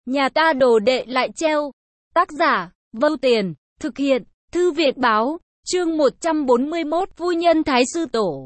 Nhà ta đồ đệ lại treo. Tác giả, Vô Tiền, thực hiện, Thư viện báo, chương 141 Phu nhân Thái Sư Tổ.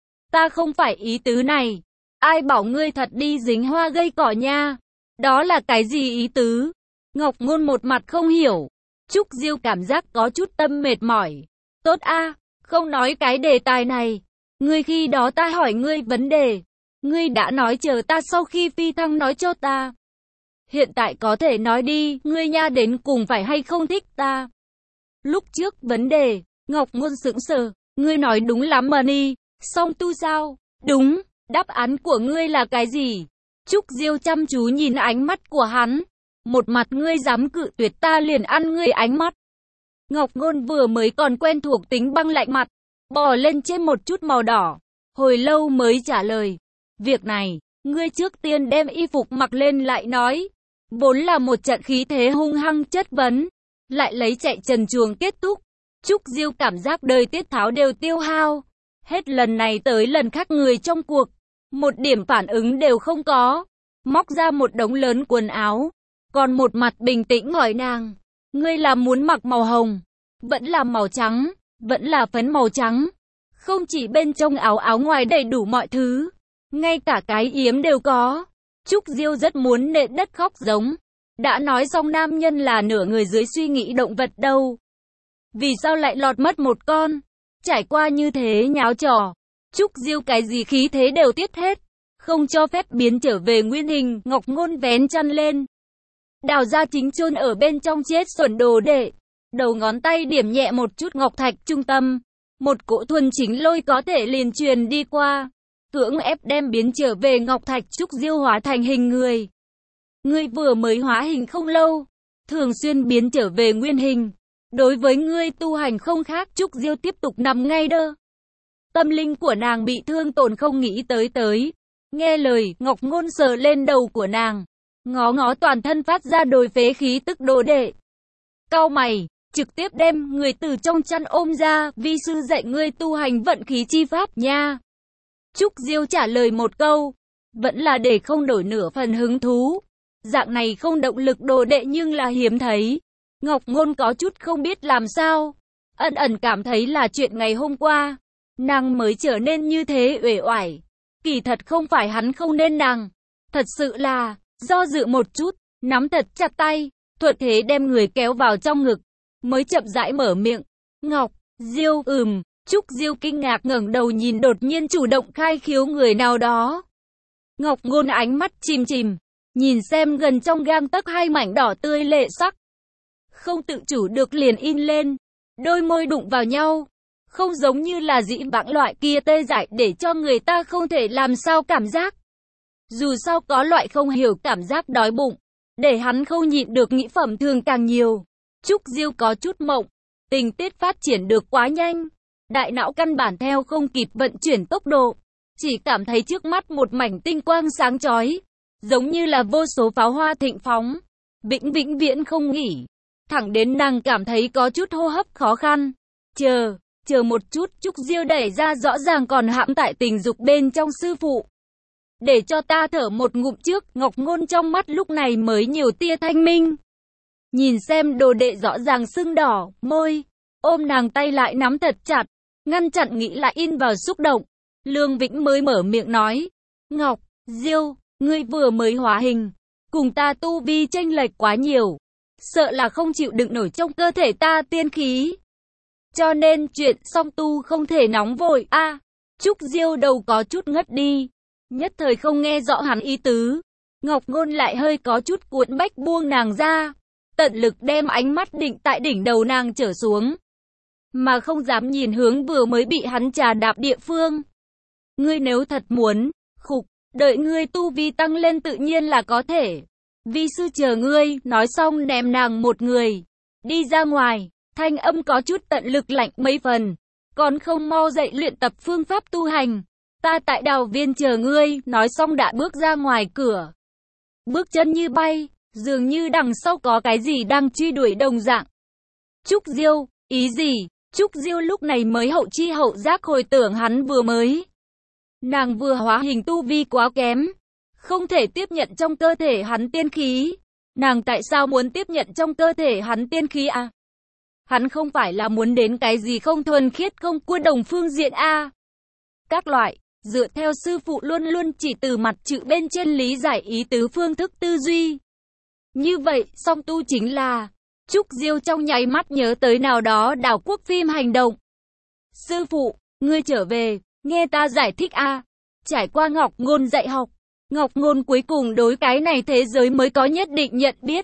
Ta không phải ý tứ này. Ai bảo ngươi thật đi dính hoa gây cỏ nha. Đó là cái gì ý tứ? Ngọc Ngôn một mặt không hiểu. Trúc Diêu cảm giác có chút tâm mệt mỏi. Tốt a, không nói cái đề tài này. Ngươi khi đó ta hỏi ngươi vấn đề. Ngươi đã nói chờ ta sau khi phi thăng nói cho ta. Hiện tại có thể nói đi, ngươi nha đến cùng phải hay không thích ta. Lúc trước vấn đề, Ngọc Ngôn sững sờ, ngươi nói đúng lắm mà đi, song tu sao? Đúng, đáp án của ngươi là cái gì? Trúc Diêu chăm chú nhìn ánh mắt của hắn. Một mặt ngươi dám cự tuyệt ta liền ăn ngươi ánh mắt. Ngọc Ngôn vừa mới còn quen thuộc tính băng lạnh mặt, bò lên trên một chút màu đỏ. Hồi lâu mới trả lời. Việc này, ngươi trước tiên đem y phục mặc lên lại nói. Vốn là một trận khí thế hung hăng chất vấn, lại lấy chạy trần truồng kết thúc. Trúc Diêu cảm giác đời tiết tháo đều tiêu hao. Hết lần này tới lần khác người trong cuộc, một điểm phản ứng đều không có. Móc ra một đống lớn quần áo, còn một mặt bình tĩnh hỏi nàng. Ngươi là muốn mặc màu hồng, vẫn là màu trắng, vẫn là phấn màu trắng. Không chỉ bên trong áo ngoài đầy đủ mọi thứ, ngay cả cái yếm đều có. Trúc Diêu rất muốn nện đất khóc giống. Đã nói xong nam nhân là nửa người dưới suy nghĩ động vật đâu. Vì sao lại lọt mất một con? Trải qua như thế nháo trò. Trúc Diêu cái gì khí thế đều tiết hết. Không cho phép biến trở về nguyên hình. Ngọc Ngôn vén chăn lên. Đào ra chính chôn ở bên trong chết xuẩn đồ đệ. Đầu ngón tay điểm nhẹ một chút ngọc thạch trung tâm. Một cỗ thuần chính lôi có thể liền truyền đi qua. Cưỡng ép đem biến trở về ngọc thạch. Trúc Diêu hóa thành hình người. Ngươi vừa mới hóa hình không lâu, thường xuyên biến trở về nguyên hình. Đối với ngươi tu hành không khác. Trúc Diêu tiếp tục nằm ngay đơ. Tâm linh của nàng bị thương tổn không nghĩ tới. Nghe lời, Ngọc Ngôn sờ lên đầu của nàng. Ngó ngó toàn thân phát ra đồi phế khí tức đồ đệ. Cau mày, trực tiếp đem người từ trong chăn ôm ra. Vi sư dạy ngươi tu hành vận khí chi pháp nha. Trúc Diêu trả lời một câu. Vẫn là để không đổi nửa phần hứng thú. Dạng này không động lực đồ đệ nhưng là hiếm thấy. Ngọc Ngôn có chút không biết làm sao. Ẩn cảm thấy là chuyện ngày hôm qua. Nàng mới trở nên như thế uể oải. Kỳ thật không phải hắn không nên nàng. Thật sự là, do dự một chút, nắm thật chặt tay. Thuận thế đem người kéo vào trong ngực. Mới chậm rãi mở miệng. Ngọc, Diêu, Trúc Diêu kinh ngạc ngẩng đầu nhìn đột nhiên chủ động khai khiếu người nào đó. Ngọc Ngôn ánh mắt chìm. Nhìn xem gần trong gang tấc hai mảnh đỏ tươi lệ sắc. Không tự chủ được liền in lên. Đôi môi đụng vào nhau. Không giống như là dĩ vãng loại kia tê dại để cho người ta không thể làm sao cảm giác. Dù sao có loại không hiểu cảm giác đói bụng. Để hắn không nhịn được nghĩ phẩm thường càng nhiều. Trúc Diêu có chút mộng. Tình tiết phát triển được quá nhanh. Đại não căn bản theo không kịp vận chuyển tốc độ. Chỉ cảm thấy trước mắt một mảnh tinh quang sáng chói. Giống như là vô số pháo hoa thịnh phóng. Vĩnh viễn không nghỉ. Thẳng đến nàng cảm thấy có chút hô hấp khó khăn. Chờ một chút. Trúc Diêu đẩy ra rõ ràng còn hãm tại tình dục bên trong sư phụ. Để cho ta thở một ngụm trước. Ngọc Ngôn trong mắt lúc này mới nhiều tia thanh minh. Nhìn xem đồ đệ rõ ràng sưng đỏ, môi. Ôm nàng tay lại nắm thật chặt. Ngăn chặn nghĩ lại in vào xúc động. Lương Vĩnh mới mở miệng nói. Ngọc, Diêu, ngươi vừa mới hóa hình. Cùng ta tu vi chênh lệch quá nhiều. Sợ là không chịu đựng nổi trong cơ thể ta tiên khí. Cho nên chuyện song tu không thể nóng vội. Trúc Diêu đầu có chút ngất đi. Nhất thời không nghe rõ hắn ý tứ. Ngọc Ngôn lại hơi có chút cuộn bách buông nàng ra. Tận lực đem ánh mắt định tại đỉnh đầu nàng trở xuống. Mà không dám nhìn hướng vừa mới bị hắn trà đạp địa phương. Ngươi nếu thật muốn, đợi ngươi tu vi tăng lên tự nhiên là có thể. Vi sư chờ ngươi, nói xong ném nàng một người. Đi ra ngoài, thanh âm có chút tận lực lạnh mấy phần. Còn không mau dậy luyện tập phương pháp tu hành. Ta tại đào viên chờ ngươi, nói xong đã bước ra ngoài cửa. Bước chân như bay, dường như đằng sau có cái gì đang truy đuổi đồng dạng. Trúc Diêu, ý gì? Trúc Diêu lúc này mới hậu chi hậu giác hồi tưởng hắn vừa mới. Nàng vừa hóa hình tu vi quá kém. Không thể tiếp nhận trong cơ thể hắn tiên khí. Nàng tại sao muốn tiếp nhận trong cơ thể hắn tiên khí à? Hắn không phải là muốn đến cái gì không thuần khiết không cua đồng phương diện à? Các loại, dựa theo sư phụ luôn luôn chỉ từ mặt chữ bên trên lý giải ý tứ phương thức tư duy. Như vậy, song tu chính là Trúc Diêu trong nháy mắt nhớ tới nào đó đảo quốc phim hành động. Sư phụ, ngươi trở về, nghe ta giải thích a. Trải qua Ngọc Ngôn dạy học, Ngọc Ngôn cuối cùng đối cái này thế giới mới có nhất định nhận biết.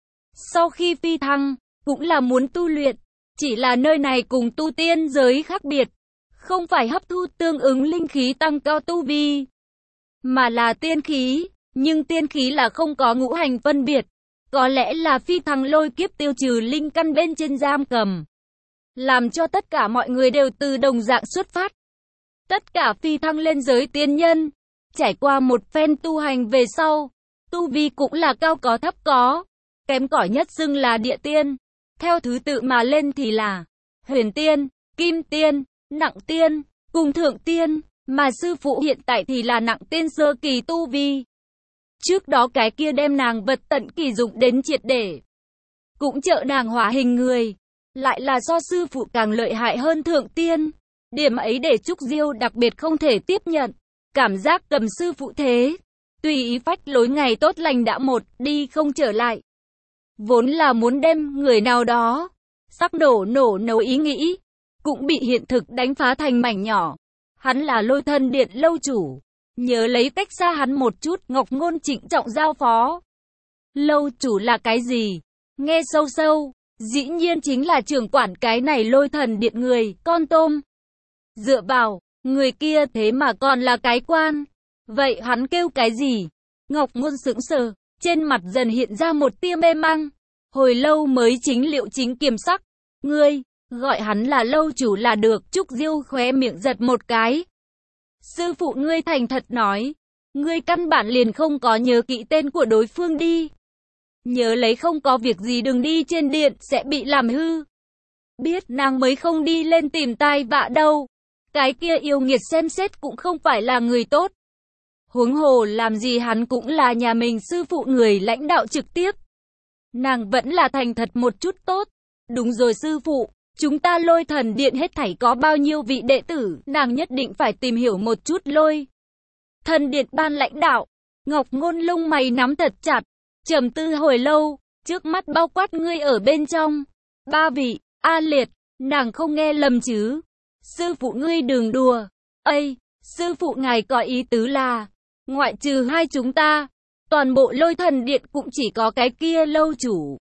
Sau khi phi thăng, cũng là muốn tu luyện, chỉ là nơi này cùng tu tiên giới khác biệt, không phải hấp thu tương ứng linh khí tăng cao tu vi, mà là tiên khí, nhưng tiên khí là không có ngũ hành phân biệt. Có lẽ là phi thăng lôi kiếp tiêu trừ linh căn bên trên giam cầm, làm cho tất cả mọi người đều từ đồng dạng xuất phát. Tất cả phi thăng lên giới tiên nhân, trải qua một phen tu hành về sau, tu vi cũng là cao có thấp có, kém cỏi nhất xưng là địa tiên, theo thứ tự mà lên thì là huyền tiên, kim tiên, nặng tiên, cùng thượng tiên, mà sư phụ hiện tại thì là nặng tiên sơ kỳ tu vi. Trước đó cái kia đem nàng vật tận kỳ dụng đến triệt để, cũng trợ nàng hóa hình người, lại là do sư phụ càng lợi hại hơn thượng tiên. Điểm ấy để Trúc Diêu đặc biệt không thể tiếp nhận, cảm giác cầm sư phụ thế, tùy ý phách lối ngày tốt lành đã một đi không trở lại. Vốn là muốn đem người nào đó sắc nổ nấu ý nghĩ, cũng bị hiện thực đánh phá thành mảnh nhỏ. Hắn là Lôi Thần Điện lâu chủ, nhớ lấy cách xa hắn một chút. Ngọc Ngôn trịnh trọng giao phó. Lâu chủ là cái gì? Nghe sâu sâu, dĩ nhiên chính là trưởng quản cái này Lôi Thần Điện người, con tôm. Dựa vào, người kia thế mà còn là cái quan. Vậy hắn kêu cái gì? Ngọc Ngôn sững sờ, trên mặt dần hiện ra một tia mê mang. Hồi lâu mới chính liệu chính kiềm sắc. Ngươi, gọi hắn là lâu chủ là được. Trúc Diêu khóe miệng giật một cái. Sư phụ ngươi thành thật nói, ngươi căn bản liền không có nhớ kỹ tên của đối phương đi. Nhớ lấy không có việc gì đừng đi trên điện sẽ bị làm hư. Biết nàng mới không đi lên tìm tai vạ đâu. Cái kia yêu nghiệt xem xét cũng không phải là người tốt. Huống hồ làm gì hắn cũng là nhà mình sư phụ người lãnh đạo trực tiếp. Nàng vẫn là thành thật một chút tốt. Đúng rồi sư phụ, chúng ta Lôi Thần Điện hết thảy có bao nhiêu vị đệ tử, nàng nhất định phải tìm hiểu một chút. Lôi Thần Điện ban lãnh đạo. Ngọc Ngôn lông mày nắm thật chặt, trầm tư hồi lâu, trước mắt bao quát ngươi ở bên trong. 3 vị, A Liệt, nàng không nghe lầm chứ? Sư phụ ngươi đừng đùa. Ây, sư phụ ngài có ý tứ là, ngoại trừ hai chúng ta, toàn bộ Lôi Thần Điện cũng chỉ có cái kia lâu chủ.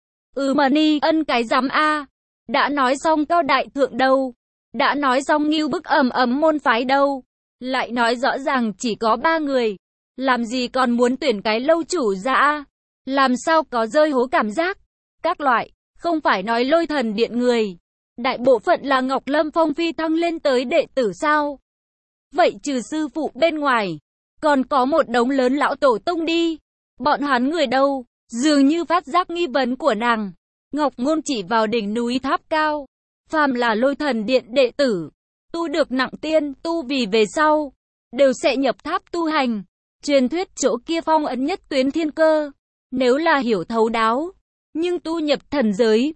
Mà ni ân cái giám a. Đã nói xong Cao Đại Thượng đâu? Đã nói xong Ngưu Bức ầm môn phái đâu? Lại nói rõ ràng chỉ có 3 người. Làm gì còn muốn tuyển cái lâu chủ ra a? Làm sao có rơi hố cảm giác? Các loại, không phải nói Lôi Thần Điện người, đại bộ phận là Ngọc Lâm Phong phi thăng lên tới đệ tử sao? Vậy trừ sư phụ bên ngoài, còn có một đống lớn lão tổ tông đi. Bọn hắn người đâu? Dường như phát giác nghi vấn của nàng, Ngọc Ngôn chỉ vào đỉnh núi tháp cao. Phàm là Lôi Thần Điện đệ tử, tu được nặng tiên tu vì về sau, đều sẽ nhập tháp tu hành. Truyền thuyết chỗ kia phong ấn nhất tuyến thiên cơ. Nếu là hiểu thấu đáo, nhưng tu nhập thần giới,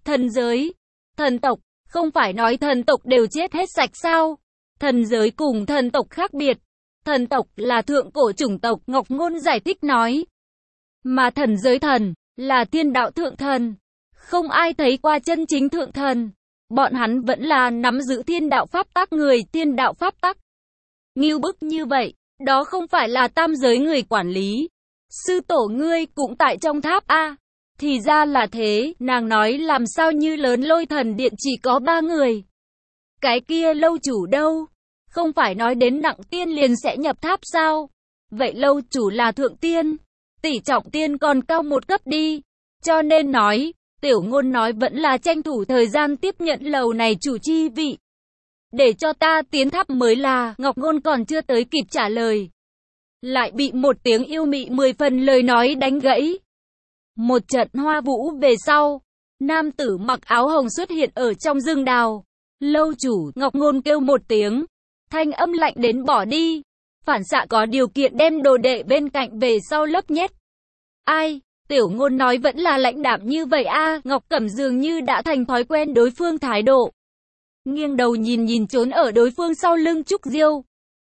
thần tộc, không phải nói thần tộc đều chết hết sạch sao? Thần giới cùng thần tộc khác biệt. Thần tộc là thượng cổ chủng tộc, Ngọc Ngôn giải thích nói. Mà thần giới thần, là thiên đạo thượng thần. Không ai thấy qua chân chính thượng thần. Bọn hắn vẫn là nắm giữ thiên đạo pháp tắc người, thiên đạo pháp tắc. Ngưu Bức như vậy, đó không phải là tam giới người quản lý. Sư tổ ngươi cũng tại trong tháp a. Thì ra là thế, nàng nói làm sao như lớn Lôi Thần Điện chỉ có 3 người. Cái kia lâu chủ đâu? Không phải nói đến nặng tiên liền sẽ nhập tháp sao? Vậy lâu chủ là thượng tiên, tỷ trọng tiên còn cao một cấp đi. Cho nên nói, Tiểu Ngôn nói vẫn là tranh thủ thời gian tiếp nhận lầu này chủ chi vị. Để cho ta tiến tháp mới là. Ngọc Ngôn còn chưa tới kịp trả lời, lại bị một tiếng yêu mị 10 phần lời nói đánh gãy. Một trận hoa vũ về sau, nam tử mặc áo hồng xuất hiện ở trong rừng đào. Lâu chủ, Ngọc Ngôn kêu một tiếng, thanh âm lạnh đến bỏ đi, phản xạ có điều kiện đem đồ đệ bên cạnh về sau lấp nhét. Ai? Tiểu Ngôn nói vẫn là lãnh đạm như vậy a. Ngọc Cẩm dường như đã thành thói quen đối phương thái độ. Nghiêng đầu nhìn trốn ở đối phương sau lưng Trúc Diêu.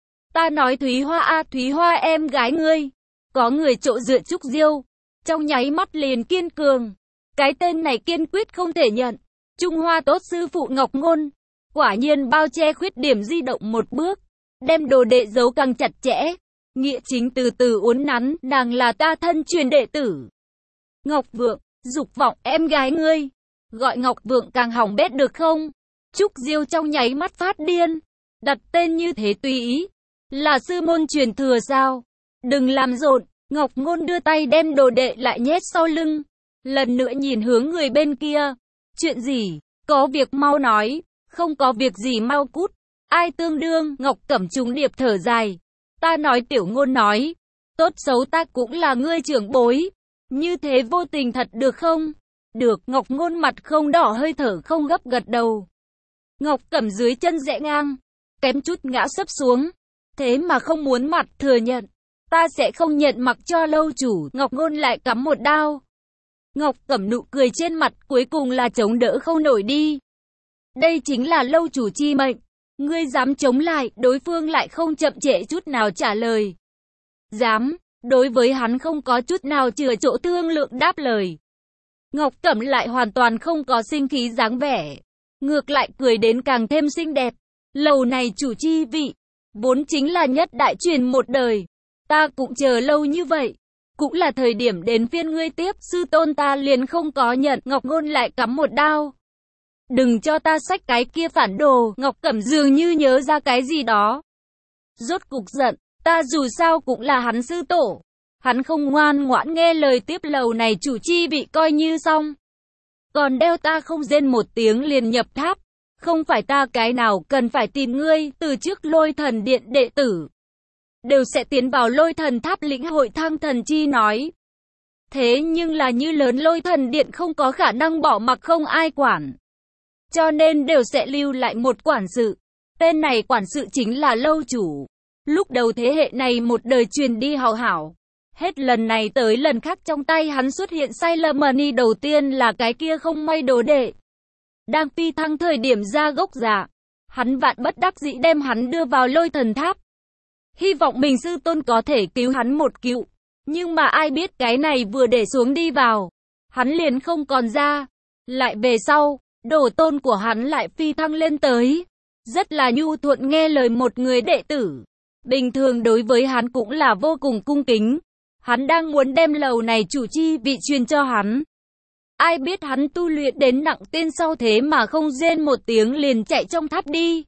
Ta nói Thúy Hoa a, Thúy Hoa em gái ngươi. Có người chỗ dựa Trúc Diêu. Trong nháy mắt liền kiên cường. Cái tên này kiên quyết không thể nhận. Trung Hoa tốt sư phụ Ngọc Ngôn. Quả nhiên bao che khuyết điểm di động một bước. Đem đồ đệ giấu càng chặt chẽ. Nghĩa chính từ từ uốn nắn, nàng là ta thân truyền đệ tử. Ngọc Vượng, dục vọng em gái ngươi. Gọi Ngọc Vượng càng hỏng bét được không? Trúc Diêu trong nháy mắt phát điên. Đặt tên như thế tùy ý. Là sư môn truyền thừa sao? Đừng làm rộn. Ngọc Ngôn đưa tay đem đồ đệ lại nhét sau lưng. Lần nữa nhìn hướng người bên kia. Chuyện gì? Có việc mau nói. Không có việc gì mau cút. Ai tương đương? Ngọc Cẩm trùng điệp thở dài. Ta nói Tiểu Ngôn nói. Tốt xấu ta cũng là ngươi trưởng bối. Như thế vô tình thật được không? Được. Ngọc Ngôn mặt không đỏ hơi thở không gấp gật đầu. Ngọc Cẩm dưới chân rẽ ngang. Kém chút ngã sấp xuống. Thế mà không muốn mặt thừa nhận. Ta sẽ không nhận mặc cho lâu chủ. Ngọc Ngôn lại cắm một đao. Ngọc Cẩm nụ cười trên mặt cuối cùng là chống đỡ không nổi đi. Đây chính là lâu chủ chi mệnh. Ngươi dám chống lại, đối phương lại không chậm trễ chút nào trả lời. Dám, đối với hắn không có chút nào chừa chỗ thương lượng đáp lời. Ngọc Cẩm lại hoàn toàn không có sinh khí dáng vẻ. Ngược lại cười đến càng thêm xinh đẹp. Lầu này chủ chi vị, vốn chính là nhất đại truyền một đời. Ta cũng chờ lâu như vậy. Cũng là thời điểm đến phiên ngươi tiếp, sư tôn ta liền không có nhận. Ngọc Ngôn lại cắm một đao. Đừng cho ta xách cái kia phản đồ. Ngọc Cẩm dường như nhớ ra cái gì đó. Rốt cục giận, ta dù sao cũng là hắn sư tổ. Hắn không ngoan ngoãn nghe lời tiếp lầu này chủ chi vị coi như xong. Còn đeo ta không rên một tiếng liền nhập tháp. Không phải ta cái nào cần phải tìm ngươi, từ trước Lôi Thần Điện đệ tử đều sẽ tiến vào Lôi Thần Tháp lĩnh hội thăng thần chi nói. Thế nhưng là như lớn Lôi Thần Điện không có khả năng bỏ mặc không ai quản. Cho nên đều sẽ lưu lại một quản sự. Tên này quản sự chính là lâu chủ. Lúc đầu thế hệ này một đời truyền đi hào hảo. Hết lần này tới lần khác trong tay hắn xuất hiện Sailor Money đầu tiên là cái kia không may đồ đệ. Đang phi thăng thời điểm ra gốc giả. Hắn vạn bất đắc dĩ đem hắn đưa vào Lôi Thần Tháp. Hy vọng mình sư tôn có thể cứu hắn một cứu. Nhưng mà ai biết cái này vừa để xuống đi vào. Hắn liền không còn ra. Lại về sau, đồ tôn của hắn lại phi thăng lên tới. Rất là nhu thuận nghe lời một người đệ tử. Bình thường đối với hắn cũng là vô cùng cung kính. Hắn đang muốn đem lầu này chủ chi vị truyền cho hắn. Ai biết hắn tu luyện đến nặng tên sau thế mà không rên một tiếng liền chạy trong tháp đi.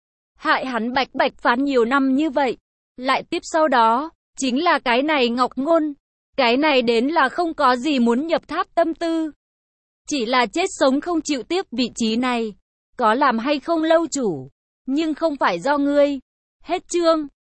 Hại hắn bạch bạch phán nhiều năm như vậy. Lại tiếp sau đó, chính là cái này Ngọc Ngôn. Cái này đến là không có gì muốn nhập tháp tâm tư. Chỉ là chết sống không chịu tiếp vị trí này. Có làm hay không lâu chủ. Nhưng không phải do ngươi. Hết chương.